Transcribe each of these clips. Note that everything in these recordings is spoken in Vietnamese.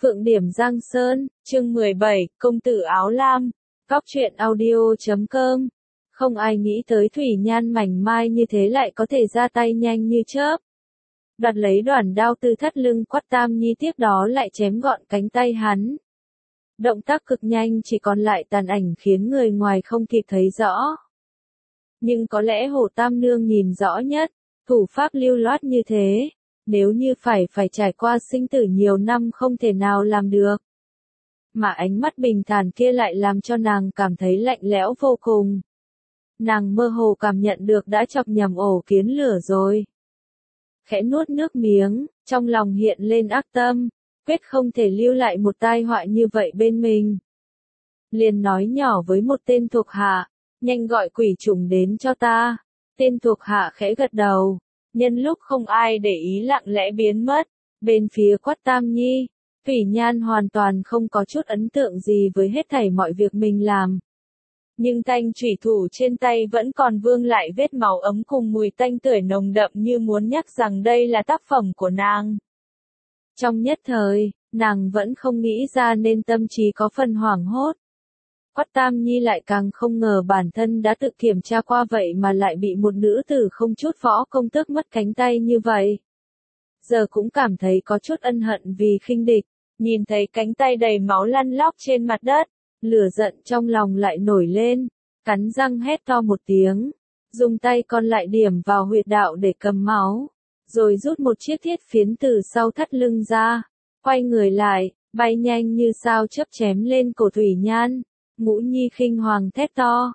Phượng Điểm Giang Sơn, chương 17, Công tử áo lam, Góc truyện audio.com. Không ai nghĩ tới Thủy Nhan mảnh mai như thế lại có thể ra tay nhanh như chớp. Đoạt lấy đoản đao từ thắt lưng Quách Tam Nhi, tiếp đó lại chém gọn cánh tay hắn. Động tác cực nhanh, chỉ còn lại tàn ảnh khiến người ngoài không kịp thấy rõ. Nhưng có lẽ Hồ Tam Nương nhìn rõ nhất, thủ pháp lưu loát như thế, nếu như phải trải qua sinh tử nhiều năm không thể nào làm được. Mà ánh mắt bình thản kia lại làm cho nàng cảm thấy lạnh lẽo vô cùng. Nàng mơ hồ cảm nhận được đã chọc nhầm ổ kiến lửa rồi. Khẽ nuốt nước miếng, trong lòng hiện lên ác tâm, quyết không thể lưu lại một tai họa như vậy bên mình. Liền nói nhỏ với một tên thuộc hạ, nhanh gọi quỷ trùng đến cho ta. Tên thuộc hạ khẽ gật đầu, nhân lúc không ai để ý lặng lẽ biến mất. Bên phía Quách Tam Nhi, Thủy Nhan hoàn toàn không có chút ấn tượng gì với hết thảy mọi việc mình làm. Nhưng thanh chủy thủ trên tay vẫn còn vương lại vết máu ấm cùng mùi tanh tưởi nồng đậm, như muốn nhắc rằng đây là tác phẩm của nàng. Trong nhất thời, nàng vẫn không nghĩ ra nên tâm trí có phần hoảng hốt. Quách Tam Nhi lại càng không ngờ bản thân đã tự kiểm tra qua vậy mà lại bị một nữ tử không chút võ công tước mất cánh tay như vậy. Giờ cũng cảm thấy có chút ân hận vì khinh địch, nhìn thấy cánh tay đầy máu lăn lóc trên mặt đất, lửa giận trong lòng lại nổi lên, cắn răng hét to một tiếng, dùng tay còn lại điểm vào huyệt đạo để cầm máu, rồi rút một chiếc thiết phiến từ sau thắt lưng ra, quay người lại, bay nhanh như sao chớp chém lên cổ Thủy Nhan. Ngũ Nhi khinh hoàng thét to,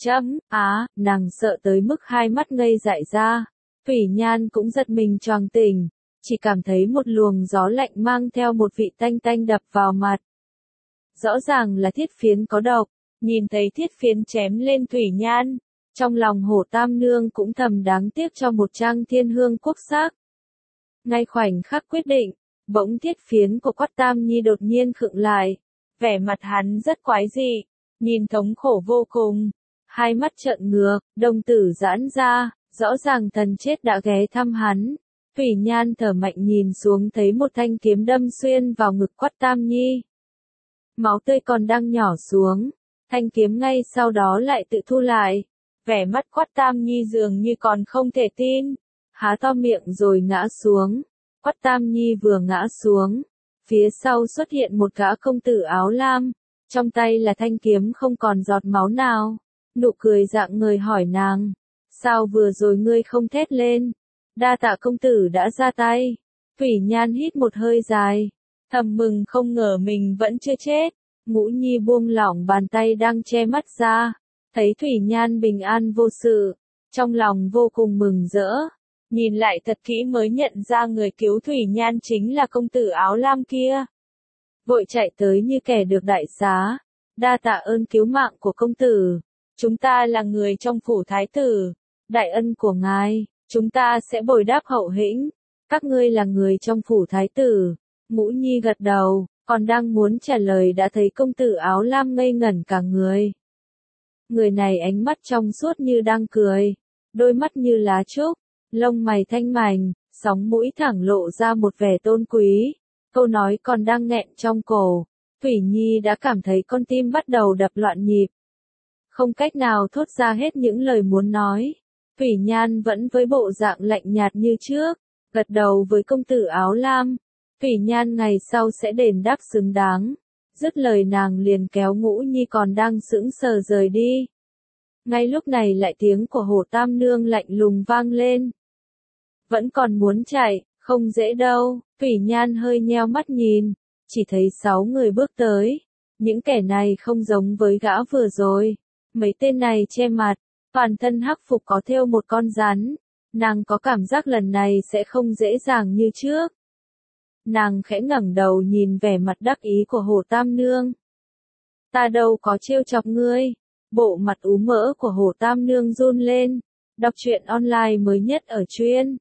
nàng sợ tới mức hai mắt ngây dại ra. Thủy Nhan cũng giật mình choàng tỉnh, chỉ cảm thấy một luồng gió lạnh mang theo một vị tanh tanh đập vào mặt. Rõ ràng là thiết phiến có độc, nhìn thấy thiết phiến chém lên Thủy Nhan, trong lòng Hồ Tam Nương cũng thầm đáng tiếc cho một trang thiên hương quốc sắc. Ngay khoảnh khắc quyết định, bỗng thiết phiến của Quách Tam Nhi đột nhiên khựng lại, vẻ mặt hắn rất quái dị, nhìn thống khổ vô cùng, hai mắt trợn ngược, đồng tử giãn ra, rõ ràng thần chết đã ghé thăm hắn. Thủy Nhan thở mạnh nhìn xuống thấy một thanh kiếm đâm xuyên vào ngực Quách Tam Nhi. Máu tươi còn đang nhỏ xuống, thanh kiếm ngay sau đó lại tự thu lại. Vẻ mắt Quách Tam Nhi dường như còn không thể tin, há to miệng rồi ngã xuống. Quách Tam Nhi vừa ngã xuống, phía sau xuất hiện một gã công tử áo lam, trong tay là thanh kiếm không còn giọt máu nào. Nụ cười rạng ngời hỏi nàng, sao vừa rồi ngươi không thét lên? Đa tạ công tử đã ra tay. Thủy Nhan hít một hơi dài, thầm mừng không ngờ mình vẫn chưa chết. Ngũ Nhi buông lỏng bàn tay đang che mắt ra, thấy Thủy Nhan bình an vô sự, trong lòng vô cùng mừng rỡ. Nhìn lại thật kỹ mới nhận ra người cứu Thủy Nhan chính là công tử áo lam kia. Vội chạy tới như kẻ được đại xá, đa tạ ơn cứu mạng của công tử. Chúng ta là người trong phủ thái tử, đại ân của ngài, chúng ta sẽ bồi đáp hậu hĩnh. Các ngươi là người trong phủ thái tử. Ngũ Nhi gật đầu, còn đang muốn trả lời đã thấy công tử áo lam ngây ngẩn cả người. Người này ánh mắt trong suốt như đang cười, đôi mắt như lá trúc, lông mày thanh mảnh, sóng mũi thẳng lộ ra một vẻ tôn quý. Câu nói còn đang nghẹn trong cổ, Thủy Nhi đã cảm thấy con tim bắt đầu đập loạn nhịp. Không cách nào thốt ra hết những lời muốn nói. Thủy Nhan vẫn với bộ dạng lạnh nhạt như trước, gật đầu với công tử áo lam. Thủy Nhan ngày sau sẽ đền đáp xứng đáng. Dứt lời nàng liền kéo Ngũ Nhi còn đang sững sờ rời đi. Ngay lúc này lại tiếng của Hồ Tam Nương lạnh lùng vang lên. Vẫn còn muốn chạy, không dễ đâu. Thủy Nhan hơi nheo mắt nhìn, chỉ thấy 6 người bước tới. Những kẻ này không giống với gã vừa rồi. Mấy tên này che mặt, toàn thân hắc phục có thêu một con rắn. Nàng có cảm giác lần này sẽ không dễ dàng như trước. Nàng khẽ ngẩng đầu nhìn vẻ mặt đắc ý của Hồ Tam Nương. Ta đâu có trêu chọc ngươi. Bộ mặt ú mỡ của Hồ Tam Nương run lên. Đọc truyện online mới nhất ở truyện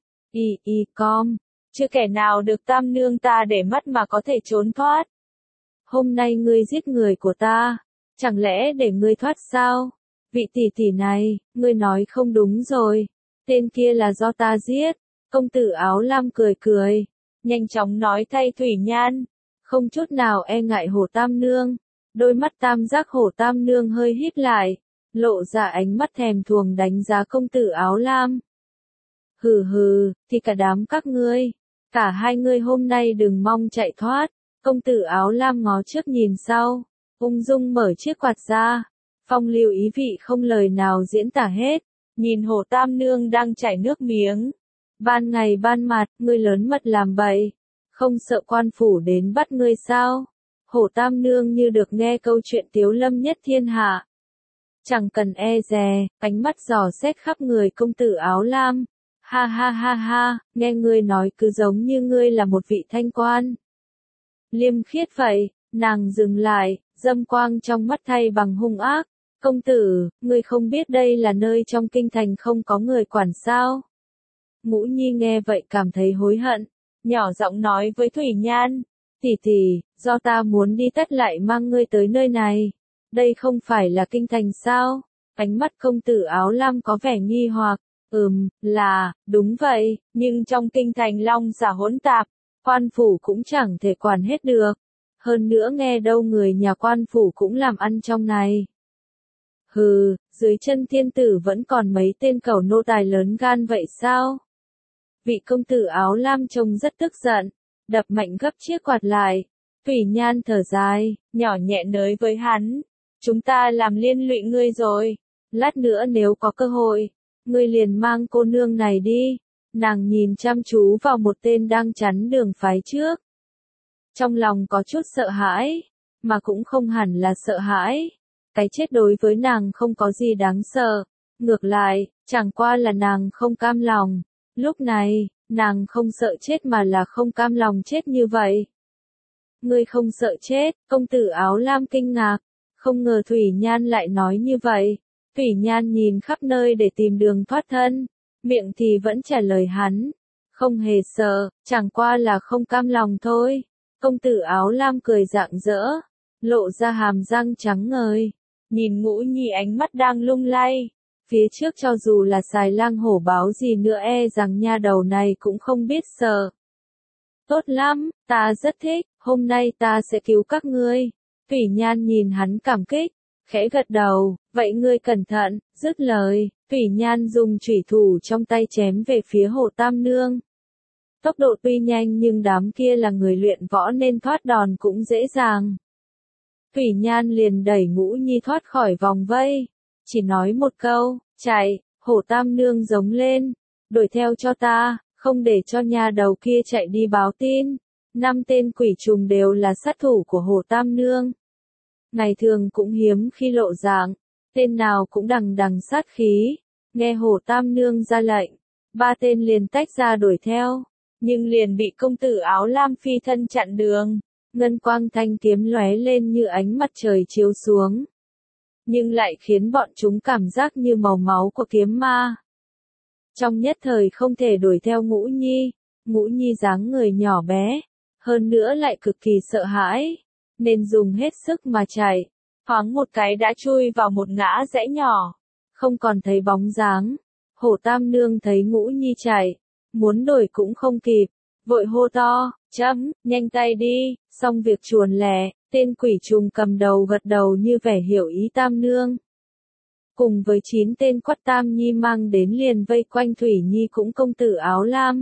com. Chưa kẻ nào được Tam Nương ta để mắt mà có thể trốn thoát. Hôm nay ngươi giết người của ta, chẳng lẽ để ngươi thoát sao? Vị tỷ tỷ này, ngươi nói không đúng rồi. Tên kia là do ta giết. Công tử áo lam cười cười, nhanh chóng nói thay Thủy Nhan. không chút nào e ngại Hồ Tam Nương. Đôi mắt tam giác Hồ Tam Nương hơi híp lại, lộ ra ánh mắt thèm thuồng đánh giá công tử áo lam. Hừ hừ, thì cả đám các ngươi, cả hai ngươi hôm nay đừng mong chạy thoát. Công tử áo lam ngó trước nhìn sau, ung dung mở chiếc quạt ra, phong lưu ý vị không lời nào diễn tả hết, nhìn Hồ Tam Nương đang chảy nước miếng. Ban ngày ban mặt, ngươi lớn mật làm bậy, không sợ quan phủ đến bắt ngươi sao? Hồ Tam Nương như được nghe câu chuyện tiếu lâm nhất thiên hạ. Chẳng cần e dè, ánh mắt dò xét khắp người công tử áo lam. Ha ha ha ha, nghe ngươi nói cứ giống như ngươi là một vị thanh quan. Liêm khiết vậy, nàng dừng lại, dâm quang trong mắt thay bằng hung ác. Công tử, ngươi không biết đây là nơi trong kinh thành không có người quản sao? Ngũ Nhi nghe vậy cảm thấy hối hận, nhỏ giọng nói với Thủy Nhan, tỷ tỷ, do ta muốn đi tất lại mang ngươi tới nơi này. Đây không phải là kinh thành sao? Ánh mắt công tử áo lam có vẻ nghi hoặc, là, đúng vậy, nhưng trong kinh thành long xả hỗn tạp, quan phủ cũng chẳng thể quản hết được. Hơn nữa nghe đâu người nhà quan phủ cũng làm ăn trong này. Hừ, dưới chân thiên tử vẫn còn mấy tên cẩu nô tài lớn gan vậy sao? Vị công tử áo lam trông rất tức giận, đập mạnh gấp chiếc quạt lại. Thủy Nhan thở dài, nhỏ nhẹ nói với hắn, chúng ta làm liên lụy ngươi rồi, lát nữa nếu có cơ hội, ngươi liền mang cô nương này đi. Nàng nhìn chăm chú vào một tên đang chắn đường phái trước. Trong lòng có chút sợ hãi, mà cũng không hẳn là sợ hãi. Cái chết đối với nàng không có gì đáng sợ, ngược lại, chẳng qua là nàng không cam lòng. Lúc này, nàng không sợ chết mà là không cam lòng chết như vậy. Ngươi không sợ chết, công tử áo lam kinh ngạc, không ngờ Thủy Nhan lại nói như vậy. Thủy Nhan nhìn khắp nơi để tìm đường thoát thân, miệng thì vẫn trả lời hắn, không hề sợ, chẳng qua là không cam lòng thôi. Công tử áo lam cười rạng rỡ, lộ ra hàm răng trắng ngời, nhìn Ngũ Nhi ánh mắt đang lung lay. Phía trước cho dù là xài lang hổ báo gì nữa e rằng nha đầu này cũng không biết sợ. Tốt lắm, ta rất thích, hôm nay ta sẽ cứu các ngươi. Thủy Nhan nhìn hắn cảm kích, khẽ gật đầu, vậy ngươi cẩn thận, dứt lời, Thủy Nhan dùng chủy thủ trong tay chém về phía Hồ Tam Nương. Tốc độ tuy nhanh nhưng đám kia là người luyện võ nên thoát đòn cũng dễ dàng. Thủy Nhan liền đẩy Ngũ Nhi thoát khỏi vòng vây, chỉ nói một câu, chạy. Hồ Tam Nương giống lên, đuổi theo cho ta, không để cho nhà đầu kia chạy đi báo tin. 5 tên quỷ trùng đều là sát thủ của Hồ Tam Nương. Ngày thường cũng hiếm khi lộ dạng, tên nào cũng đằng đằng sát khí. Nghe Hồ Tam Nương ra lệnh, 3 tên liền tách ra đuổi theo, nhưng liền bị công tử áo lam phi thân chặn đường. Ngân quang thanh kiếm lóe lên như ánh mặt trời chiếu xuống, nhưng lại khiến bọn chúng cảm giác như màu máu của kiếm ma. Trong nhất thời không thể đuổi theo Ngũ Nhi. Ngũ Nhi dáng người nhỏ bé, hơn nữa lại cực kỳ sợ hãi, nên dùng hết sức mà chạy, thoáng một cái đã chui vào một ngã rẽ nhỏ, không còn thấy bóng dáng. Hồ Tam Nương thấy Ngũ Nhi chạy, muốn đuổi cũng không kịp, vội hô to, nhanh tay đi, xong việc chuồn lẻ. Tên quỷ trùng cầm đầu gật đầu như vẻ hiểu ý Tam Nương. Cùng với 9 tên quát Tam Nhi mang đến liền vây quanh Thủy Nhi cũng công tử áo lam.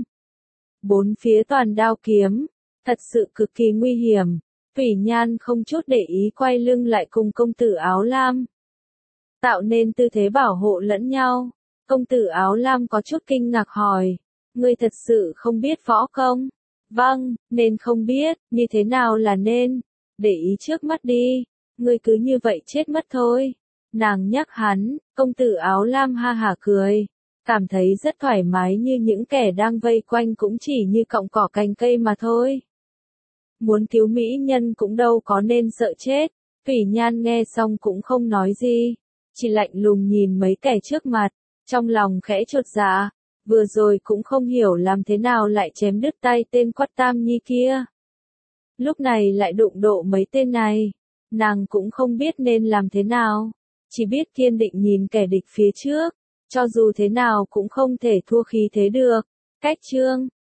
4 phía toàn đao kiếm, thật sự cực kỳ nguy hiểm. Thủy Nhan không chút để ý quay lưng lại cùng công tử áo lam, tạo nên tư thế bảo hộ lẫn nhau. Công tử áo lam có chút kinh ngạc hỏi, ngươi thật sự không biết võ công? Vâng, nên không biết, như thế nào là nên? Để ý trước mắt đi, ngươi cứ như vậy chết mất thôi. Nàng nhắc hắn, công tử áo lam ha hả cười, cảm thấy rất thoải mái như những kẻ đang vây quanh cũng chỉ như cọng cỏ cành cây mà thôi. Muốn cứu mỹ nhân cũng đâu có nên sợ chết. Thủy Nhan nghe xong cũng không nói gì, chỉ lạnh lùng nhìn mấy kẻ trước mặt, trong lòng khẽ chột dạ, vừa rồi cũng không hiểu làm thế nào lại chém đứt tay tên quát Tam Nhi kia. Lúc này lại đụng độ mấy tên này, nàng cũng không biết nên làm thế nào, chỉ biết kiên định nhìn kẻ địch phía trước, cho dù thế nào cũng không thể thua khí thế được. Cách chương